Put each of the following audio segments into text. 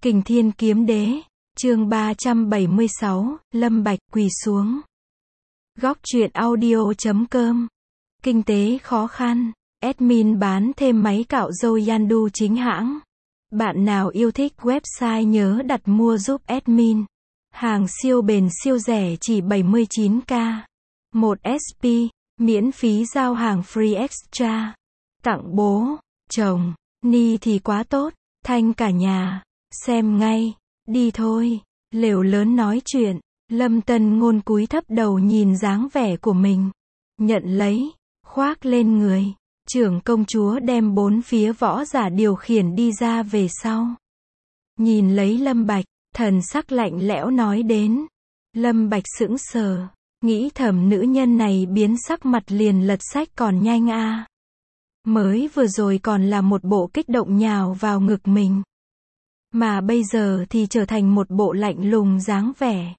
Kình Thiên Kiếm Đế, chương 376, Lâm Bạch quỳ xuống. Góc truyện audio.com. Kinh tế khó khăn, admin bán thêm máy cạo râu Yandu chính hãng. Bạn nào yêu thích website nhớ đặt mua giúp admin. Hàng siêu bền siêu rẻ chỉ 79k. 1 SP, miễn phí giao hàng free extra. Tặng bố, chồng, ni thì quá tốt, thanh cả nhà. Xem ngay, đi thôi. Lều lớn nói chuyện, Lâm Tân Ngôn cúi thấp đầu nhìn dáng vẻ của mình. Nhận lấy, khoác lên người. Trưởng công chúa đem bốn phía võ giả điều khiển đi ra về sau. Nhìn lấy Lâm Bạch, thần sắc lạnh lẽo nói đến. Lâm Bạch sững sờ, nghĩ thầm nữ nhân này biến sắc mặt liền lật sách còn nhanh a. Mới vừa rồi còn là một bộ kích động nhào vào ngực mình. Mà bây giờ thì trở thành một bộ lạnh lùng dáng vẻ.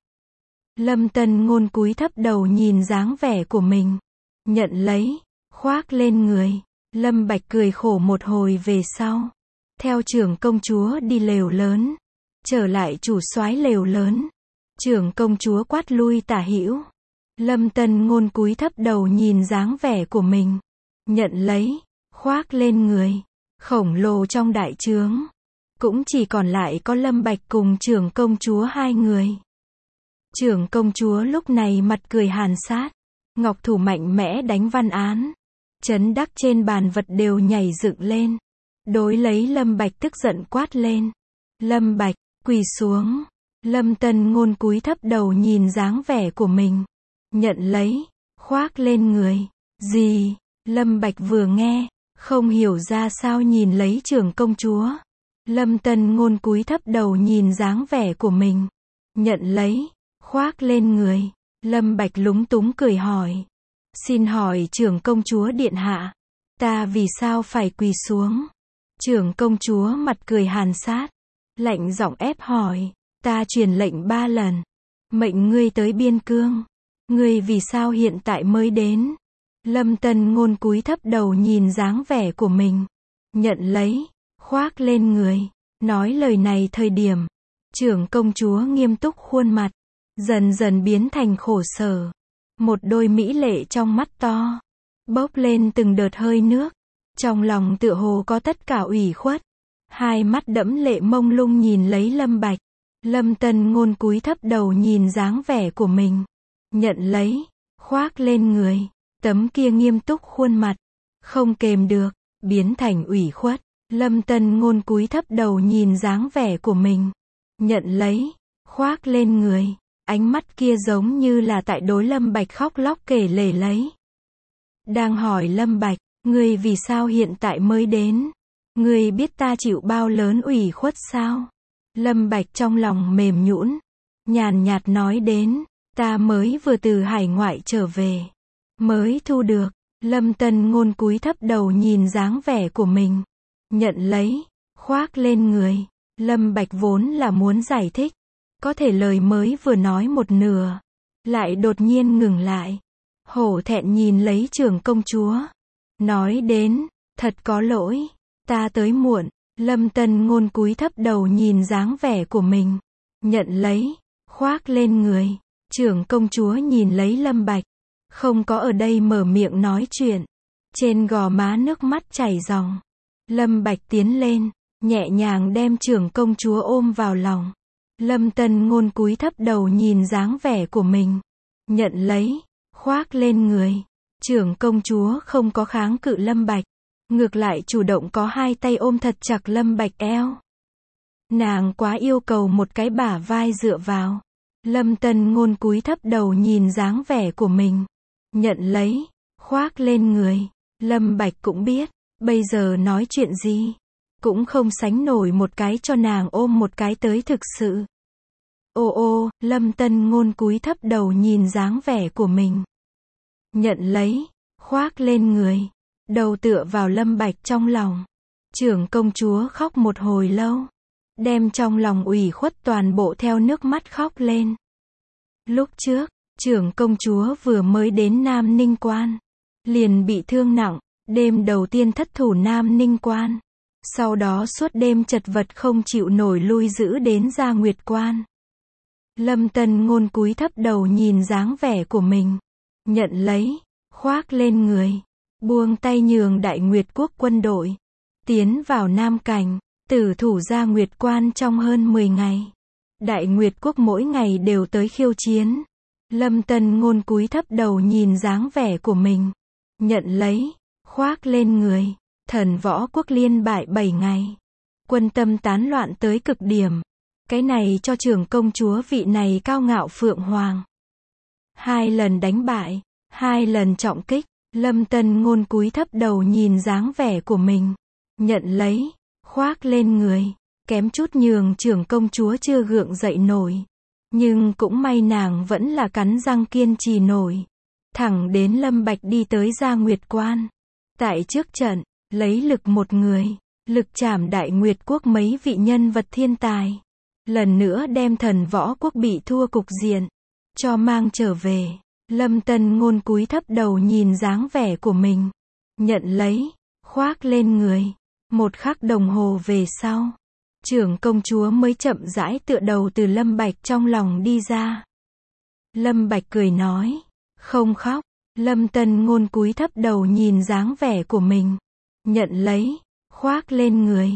Lâm Tân Ngôn cúi thấp đầu nhìn dáng vẻ của mình. Nhận lấy, khoác lên người. Lâm Bạch cười khổ một hồi về sau. Theo trưởng công chúa đi lều lớn. Trở lại chủ soái lều lớn. Trưởng công chúa quát lui tả hữu. Lâm Tân Ngôn cúi thấp đầu nhìn dáng vẻ của mình. Nhận lấy, khoác lên người. Khổng lồ trong đại trướng. Cũng chỉ còn lại có Lâm Bạch cùng trưởng công chúa hai người. Trưởng công chúa lúc này mặt cười hàn sát. Ngọc thủ mạnh mẽ đánh văn án. Chấn đắc trên bàn vật đều nhảy dựng lên. Đối lấy Lâm Bạch tức giận quát lên. Lâm Bạch, quỳ xuống. Lâm Tân Ngôn cúi thấp đầu nhìn dáng vẻ của mình. Nhận lấy, khoác lên người. Gì? Lâm Bạch vừa nghe, không hiểu ra sao nhìn lấy trưởng công chúa. Lâm Tân Ngôn cúi thấp đầu nhìn dáng vẻ của mình. Nhận lấy, khoác lên người. Lâm Bạch lúng túng cười hỏi. Xin hỏi trưởng công chúa điện hạ. Ta vì sao phải quỳ xuống? Trưởng công chúa mặt cười hàn sát. Lạnh giọng ép hỏi. Ta truyền lệnh 3 lần. Mệnh ngươi tới biên cương. Ngươi vì sao hiện tại mới đến? Lâm Tân Ngôn cúi thấp đầu nhìn dáng vẻ của mình. Nhận lấy, khoác lên người. Nói lời này thời điểm, trưởng công chúa nghiêm túc khuôn mặt, dần dần biến thành khổ sở. Một đôi mỹ lệ trong mắt to, bốc lên từng đợt hơi nước. Trong lòng tựa hồ có tất cả ủy khuất. Hai mắt đẫm lệ mông lung nhìn lấy Lâm Bạch. Lâm Tân Ngôn cúi thấp đầu nhìn dáng vẻ của mình. Nhận lấy, khoác lên người. Tấm kia nghiêm túc khuôn mặt, không kềm được, biến thành ủy khuất. Lâm Tân Ngôn cúi thấp đầu nhìn dáng vẻ của mình. Nhận lấy, khoác lên người. Ánh mắt kia giống như là tại đối Lâm Bạch khóc lóc kể lể lấy. Đang hỏi Lâm Bạch, ngươi vì sao hiện tại mới đến? Ngươi biết ta chịu bao lớn ủy khuất sao? Lâm Bạch trong lòng mềm nhũn, nhàn nhạt nói đến, ta mới vừa từ hải ngoại trở về. Mới thu được. Lâm Tân Ngôn cúi thấp đầu nhìn dáng vẻ của mình. Nhận lấy, khoác lên người. Lâm Bạch vốn là muốn giải thích. Có thể lời mới vừa nói một nửa. Lại đột nhiên ngừng lại. Hổ thẹn nhìn lấy trưởng công chúa. Nói đến, thật có lỗi. Ta tới muộn. Lâm Tân Ngôn cúi thấp đầu nhìn dáng vẻ của mình. Nhận lấy, khoác lên người. Trưởng công chúa nhìn lấy Lâm Bạch. Không có ở đây mở miệng nói chuyện. Trên gò má nước mắt chảy ròng. Lâm Bạch tiến lên, nhẹ nhàng đem trưởng công chúa ôm vào lòng. Lâm Tân Ngôn cúi thấp đầu nhìn dáng vẻ của mình. Nhận lấy, khoác lên người. Trưởng công chúa không có kháng cự Lâm Bạch. Ngược lại chủ động có hai tay ôm thật chặt Lâm Bạch eo. Nàng quá yêu cầu một cái bả vai dựa vào. Lâm Tân Ngôn cúi thấp đầu nhìn dáng vẻ của mình. Nhận lấy, khoác lên người. Lâm Bạch cũng biết, bây giờ nói chuyện gì, cũng không sánh nổi một cái cho nàng ôm một cái tới thực sự. Ô ô, Lâm Tân Ngôn cúi thấp đầu nhìn dáng vẻ của mình. Nhận lấy, khoác lên người. Đầu tựa vào Lâm Bạch trong lòng. Trưởng công chúa khóc một hồi lâu. Đem trong lòng ủy khuất toàn bộ theo nước mắt khóc lên. Lúc trước, trưởng công chúa vừa mới đến Nam Ninh Quan. Liền bị thương nặng. Đêm đầu tiên thất thủ Nam Ninh Quan. Sau đó suốt đêm chật vật không chịu nổi lui giữ đến Gia Nguyệt Quan. Lâm Tân Ngôn cúi thấp đầu nhìn dáng vẻ của mình. Nhận lấy, khoác lên người. Buông tay nhường Đại Nguyệt Quốc quân đội. Tiến vào Nam Cảnh, tử thủ Gia Nguyệt Quan trong hơn 10 ngày. Đại Nguyệt Quốc mỗi ngày đều tới khiêu chiến. Lâm Tân Ngôn cúi thấp đầu nhìn dáng vẻ của mình. Nhận lấy, khoác lên người. Thần Võ Quốc liên bại 7 ngày. Quân tâm tán loạn tới cực điểm. Cái này cho trưởng công chúa vị này cao ngạo Phượng Hoàng. 2 lần đánh bại, 2 lần trọng kích. Lâm Tân Ngôn cúi thấp đầu nhìn dáng vẻ của mình. Nhận lấy, khoác lên người. Kém chút nhường trưởng công chúa chưa gượng dậy nổi. Nhưng cũng may nàng vẫn là cắn răng kiên trì nổi. Thẳng đến Lâm Bạch đi tới Gia Nguyệt Quan. Tại trước trận, lấy lực một người, lực chảm Đại Nguyệt Quốc mấy vị nhân vật thiên tài. Lần nữa đem Thần Võ Quốc bị thua cục diện, cho mang trở về. Lâm Tân Ngôn cúi thấp đầu nhìn dáng vẻ của mình. Nhận lấy, khoác lên người. 1 khắc đồng hồ về sau, trưởng công chúa mới chậm rãi tựa đầu từ Lâm Bạch trong lòng đi ra. Lâm Bạch cười nói, không khóc. Lâm Tân Ngôn cúi thấp đầu nhìn dáng vẻ của mình. Nhận lấy, khoác lên người.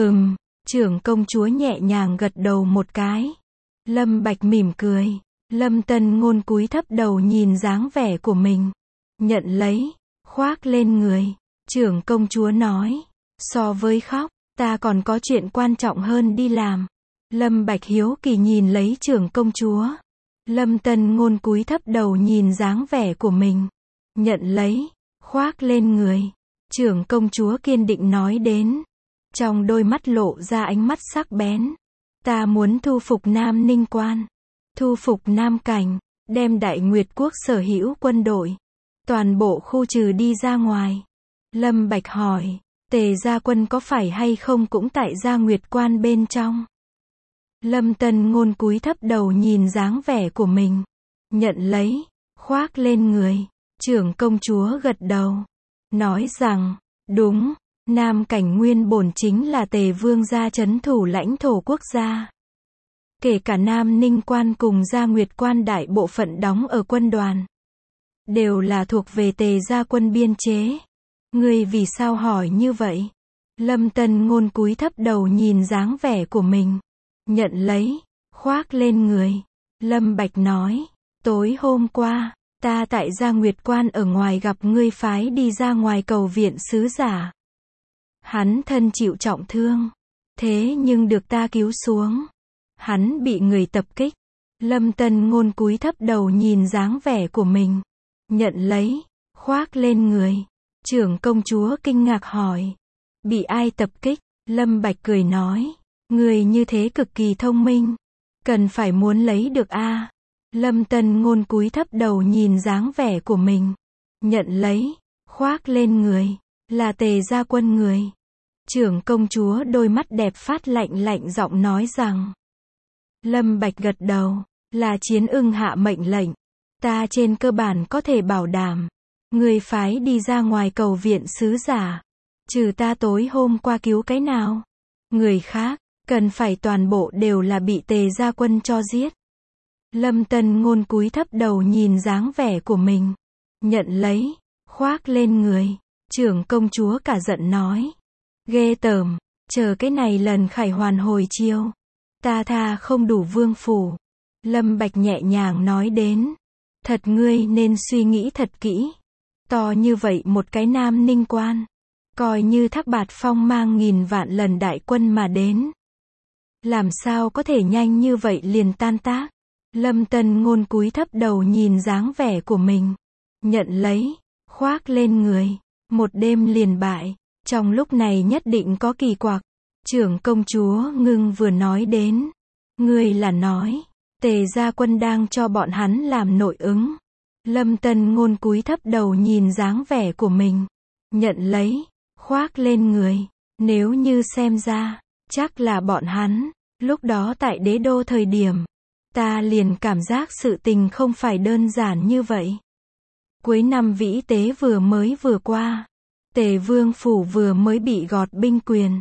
Trưởng công chúa nhẹ nhàng gật đầu một cái. Lâm Bạch mỉm cười. Lâm Tân Ngôn cúi thấp đầu nhìn dáng vẻ của mình. Nhận lấy, khoác lên người. Trưởng công chúa nói, so với khóc, ta còn có chuyện quan trọng hơn đi làm. Lâm Bạch hiếu kỳ nhìn lấy trưởng công chúa. Lâm Tân Ngôn cúi thấp đầu nhìn dáng vẻ của mình. Nhận lấy, khoác lên người. Trưởng công chúa kiên định nói đến. Trong đôi mắt lộ ra ánh mắt sắc bén. Ta muốn thu phục Nam Ninh Quan. Thu phục Nam Cảnh. Đem Đại Nguyệt Quốc sở hữu quân đội. Toàn bộ khu trừ đi ra ngoài. Lâm Bạch hỏi. Tề gia quân có phải hay không cũng tại Gia Nguyệt Quan bên trong? Lâm Tân Ngôn cúi thấp đầu nhìn dáng vẻ của mình. Nhận lấy, khoác lên người. Trưởng công chúa gật đầu. Nói rằng, đúng, Nam Cảnh nguyên bổn chính là Tề vương gia trấn thủ lãnh thổ quốc gia. Kể cả Nam Ninh Quan cùng Gia Nguyệt Quan đại bộ phận đóng ở quân đoàn. Đều là thuộc về Tề gia quân biên chế. Ngươi vì sao hỏi như vậy? Lâm Tân Ngôn cúi thấp đầu nhìn dáng vẻ của mình. Nhận lấy, khoác lên người. Lâm Bạch nói, tối hôm qua, ta tại Gia Nguyệt Quan ở ngoài gặp ngươi phái đi ra ngoài cầu viện sứ giả. Hắn thân chịu trọng thương. Thế nhưng được ta cứu xuống. Hắn bị người tập kích. Lâm Tân Ngôn cúi thấp đầu nhìn dáng vẻ của mình. Nhận lấy, khoác lên người. Trưởng công chúa kinh ngạc hỏi. Bị ai tập kích? Lâm Bạch cười nói. Người như thế cực kỳ thông minh. Cần phải muốn lấy được a. Lâm Tân Ngôn cúi thấp đầu nhìn dáng vẻ của mình. Nhận lấy, khoác lên người. Là Tề gia quân người. Trưởng công chúa đôi mắt đẹp phát lạnh giọng nói rằng. Lâm Bạch gật đầu. Là Chiến Ưng hạ mệnh lệnh. Ta trên cơ bản có thể bảo đảm. Người phái đi ra ngoài cầu viện sứ giả. Trừ ta tối hôm qua cứu cái nào? Người khác, cần phải toàn bộ đều là bị Tề gia quân cho giết. Lâm Tân Ngôn cúi thấp đầu nhìn dáng vẻ của mình. Nhận lấy, khoác lên người. Trưởng công chúa cả giận nói. Ghê tởm, chờ cái này lần khải hoàn hồi chiêu. Ta tha không đủ vương phủ. Lâm Bạch nhẹ nhàng nói đến. Thật ngươi nên suy nghĩ thật kỹ. To như vậy một cái Nam Ninh Quan. Coi như Thác Bạt Phong mang 1000 vạn lần đại quân mà đến. Làm sao có thể nhanh như vậy liền tan tác? Lâm Tân Ngôn cúi thấp đầu nhìn dáng vẻ của mình. Nhận lấy, khoác lên người. Một đêm liền bại. Trong lúc này nhất định có kỳ quặc. Trưởng công chúa ngưng vừa nói đến. Ngươi là nói. Tề gia quân đang cho bọn hắn làm nội ứng. Lâm Tân Ngôn cúi thấp đầu nhìn dáng vẻ của mình. Nhận lấy, khoác lên người. Nếu như xem ra, chắc là bọn hắn. Lúc đó tại đế đô thời điểm, ta liền cảm giác sự tình không phải đơn giản như vậy. Cuối năm vĩ tế vừa qua, Tề vương phủ vừa mới bị gọt binh quyền.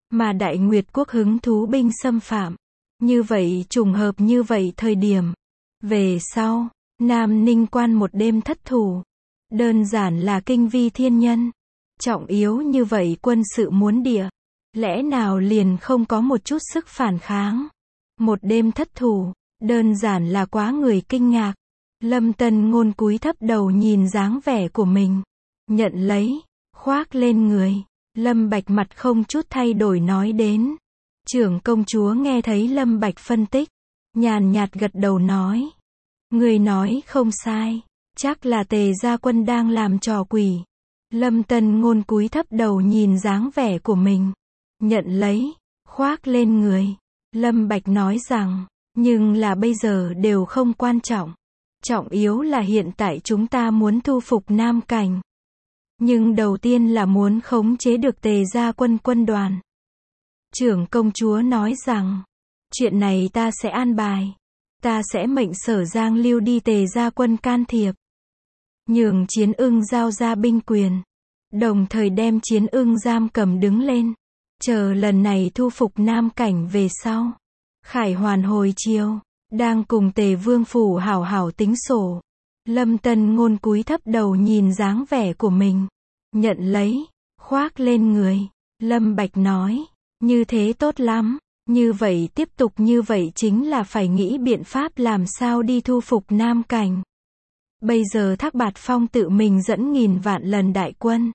Mà Đại Nguyệt quốc hứng thú binh xâm phạm. Như vậy trùng hợp như vậy thời điểm. Về sau, Nam Ninh quan một đêm thất thủ. Đơn giản là kinh vi thiên nhân. Trọng yếu như vậy quân sự muốn địa. Lẽ nào liền không có một chút sức phản kháng. Một đêm thất thủ, đơn giản là quá người kinh ngạc. Lâm Tân Ngôn cúi thấp đầu nhìn dáng vẻ của mình. Nhận lấy, khoác lên người. Lâm Bạch mặt không chút thay đổi nói đến. Trưởng công chúa nghe thấy Lâm Bạch phân tích. Nhàn nhạt gật đầu nói. Người nói không sai. Chắc là Tề gia quân đang làm trò quỷ. Lâm Tân Ngôn cúi thấp đầu nhìn dáng vẻ của mình. Nhận lấy, khoác lên người. Lâm Bạch nói rằng, nhưng là bây giờ đều không quan trọng. Trọng yếu là hiện tại chúng ta muốn thu phục Nam Cảnh. Nhưng đầu tiên là muốn khống chế được Tề gia quân đoàn. Trưởng công chúa nói rằng, chuyện này ta sẽ an bài. Ta sẽ mệnh Sở Giang Lưu đi Tề gia quân can thiệp. Nhường Chiến Ưng giao ra binh quyền. Đồng thời đem Chiến Ưng giam cầm đứng lên. Chờ lần này thu phục Nam Cảnh về sau. Khải hoàn hồi chiều. Đang cùng Tề Vương phủ hảo hảo tính sổ. Lâm Tân Ngôn cúi thấp đầu nhìn dáng vẻ của mình. Nhận lấy, khoác lên người. Lâm Bạch nói, như thế tốt lắm. Như vậy tiếp tục như vậy chính là phải nghĩ biện pháp làm sao đi thu phục Nam Cảnh. Bây giờ Thác Bạt Phong tự mình dẫn nghìn vạn lần đại quân.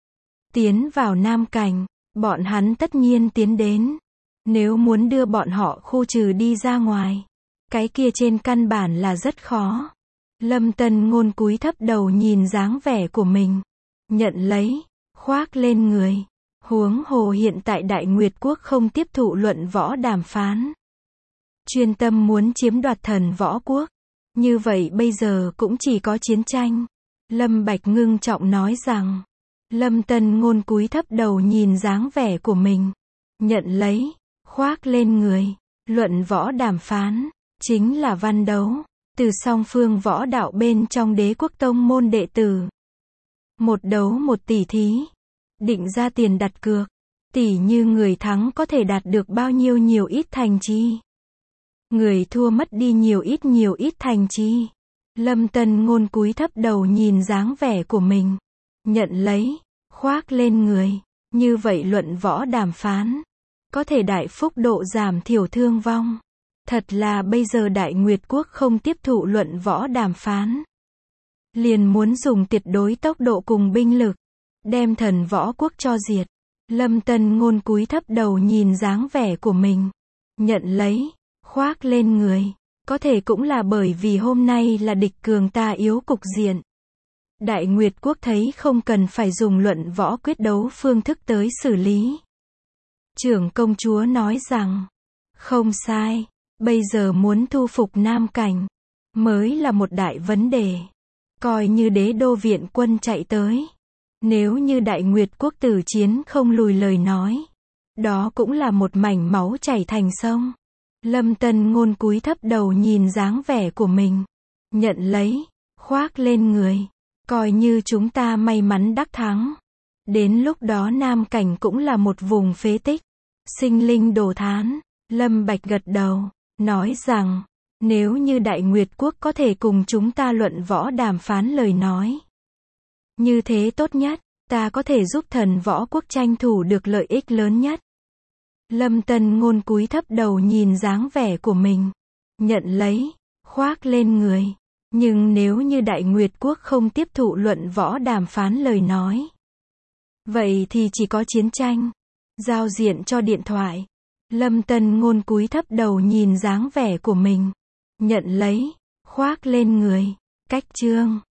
Tiến vào Nam Cảnh, bọn hắn tất nhiên tiến đến. Nếu muốn đưa bọn họ khu trừ đi ra ngoài, cái kia trên căn bản là rất khó. Lâm Tân Ngôn cúi thấp đầu nhìn dáng vẻ của mình. Nhận lấy, khoác lên người. Huống hồ hiện tại Đại Nguyệt quốc không tiếp thụ luận võ đàm phán. Chuyên tâm muốn chiếm đoạt Thần Võ quốc. Như vậy bây giờ cũng chỉ có chiến tranh. Lâm Bạch ngưng trọng nói rằng. Lâm Tân Ngôn cúi thấp đầu nhìn dáng vẻ của mình. Nhận lấy, khoác lên người. Luận võ đàm phán, chính là văn đấu. Từ song phương võ đạo bên trong Đế quốc tông môn đệ tử. Một đấu một tỷ thí. Định ra tiền đặt cược. Tỷ như người thắng có thể đạt được bao nhiêu nhiều ít thành chi. Người thua mất đi nhiều ít thành chi. Lâm Tân Ngôn cúi thấp đầu nhìn dáng vẻ của mình. Nhận lấy, khoác lên người. Như vậy luận võ đàm phán. Có thể đại phúc độ giảm thiểu thương vong. Thật là bây giờ Đại Nguyệt quốc không tiếp thụ luận võ đàm phán. Liền muốn dùng tuyệt đối tốc độ cùng binh lực. Đem Thần Võ quốc cho diệt. Lâm Tân Ngôn cúi thấp đầu nhìn dáng vẻ của mình. Nhận lấy, khoác lên người. Có thể cũng là bởi vì hôm nay là địch cường ta yếu cục diện. Đại Nguyệt quốc thấy không cần phải dùng luận võ quyết đấu phương thức tới xử lý. Trưởng công chúa nói rằng, không sai, bây giờ muốn thu phục Nam Cảnh, mới là một đại vấn đề. Coi như Đế đô viện quân chạy tới. Nếu như Đại Nguyệt quốc tử chiến không lùi lời nói. Đó cũng là một mảnh máu chảy thành sông. Lâm Tân Ngôn cúi thấp đầu nhìn dáng vẻ của mình. Nhận lấy, khoác lên người. Coi như chúng ta may mắn đắc thắng. Đến lúc đó Nam Cảnh cũng là một vùng phế tích. Sinh linh đồ thán. Lâm Bạch gật đầu, nói rằng, nếu như Đại Nguyệt quốc có thể cùng chúng ta luận võ đàm phán lời nói. Như thế tốt nhất, ta có thể giúp Thần Võ quốc tranh thủ được lợi ích lớn nhất. Lâm Tân Ngôn cúi thấp đầu nhìn dáng vẻ của mình. Nhận lấy, khoác lên người. Nhưng nếu như Đại Nguyệt quốc không tiếp thụ luận võ đàm phán lời nói. Vậy thì chỉ có chiến tranh. Giao diện cho điện thoại. Lâm Tân Ngôn cúi thấp đầu nhìn dáng vẻ của mình. Nhận lấy, khoác lên người. Cách chương